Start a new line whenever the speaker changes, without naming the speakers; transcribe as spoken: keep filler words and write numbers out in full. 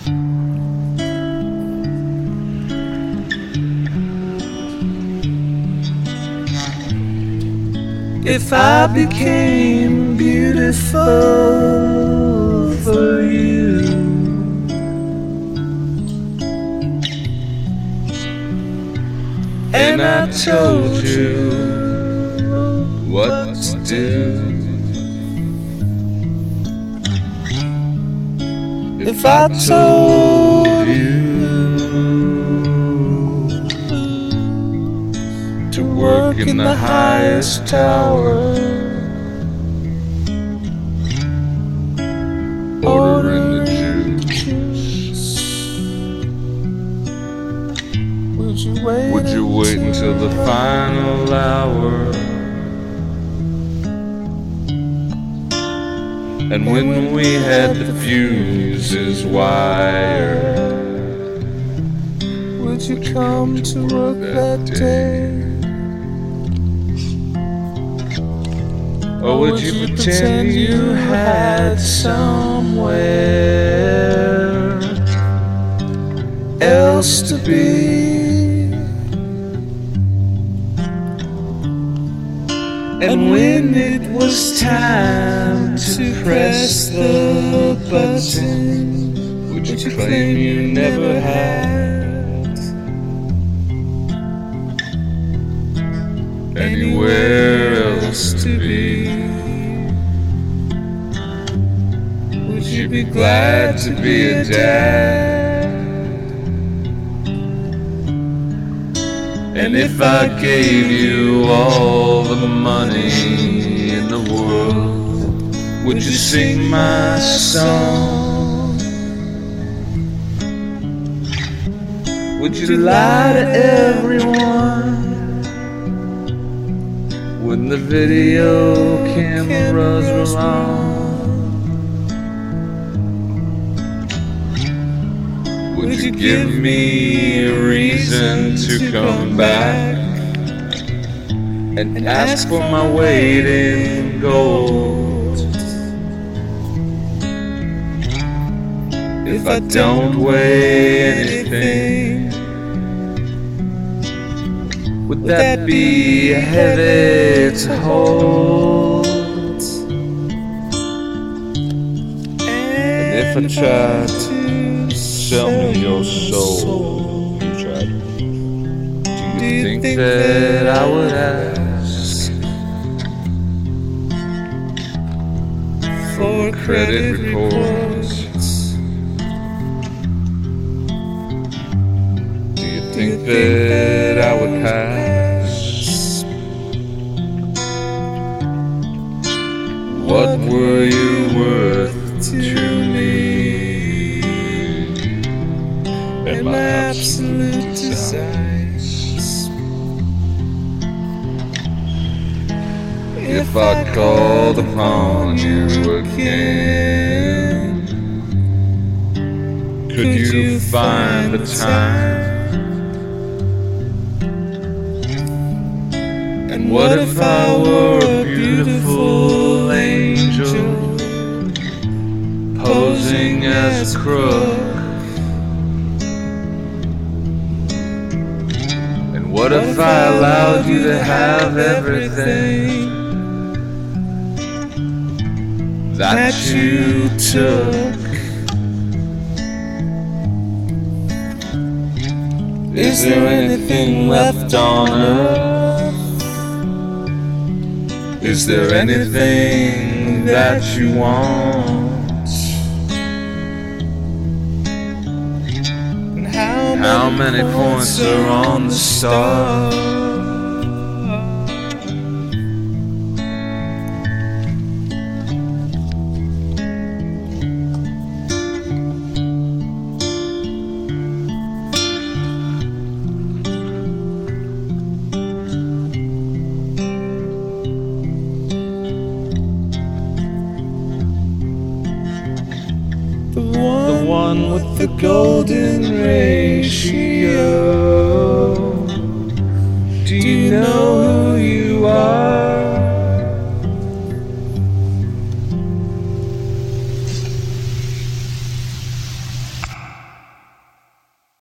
If I became beautiful for you, and I told you what to do, if I told you to work in the highest tower, ordering the juice, would you wait, would you wait until the final hour? And when we had the fuses wired, would you come to work that day? Or would you pretend you had somewhere else to be? And when it was time to press the button, would you claim you never had anywhere else to be? Would you be glad to be a dad? And if I gave you all the money in the world, would you sing my song? Would you lie to everyone when the video cameras were on? Would you give me a reason to come back and ask for my weight in gold? If I don't weigh anything, would that be heavy to hold? And if I tried to sell me your soul, you tried, do you think that I would ask for credit reports? Do you think that I would pass? What were you worth to me? And my absolute desires. If I called upon you again, could you find the time? And what if I were a beautiful angel posing as a crook? And what if I allowed you to have everything that you took? Is there anything left on earth? Is there anything that you want? And how, how many points are on the star? The one with the golden ratio. Do you know who you are?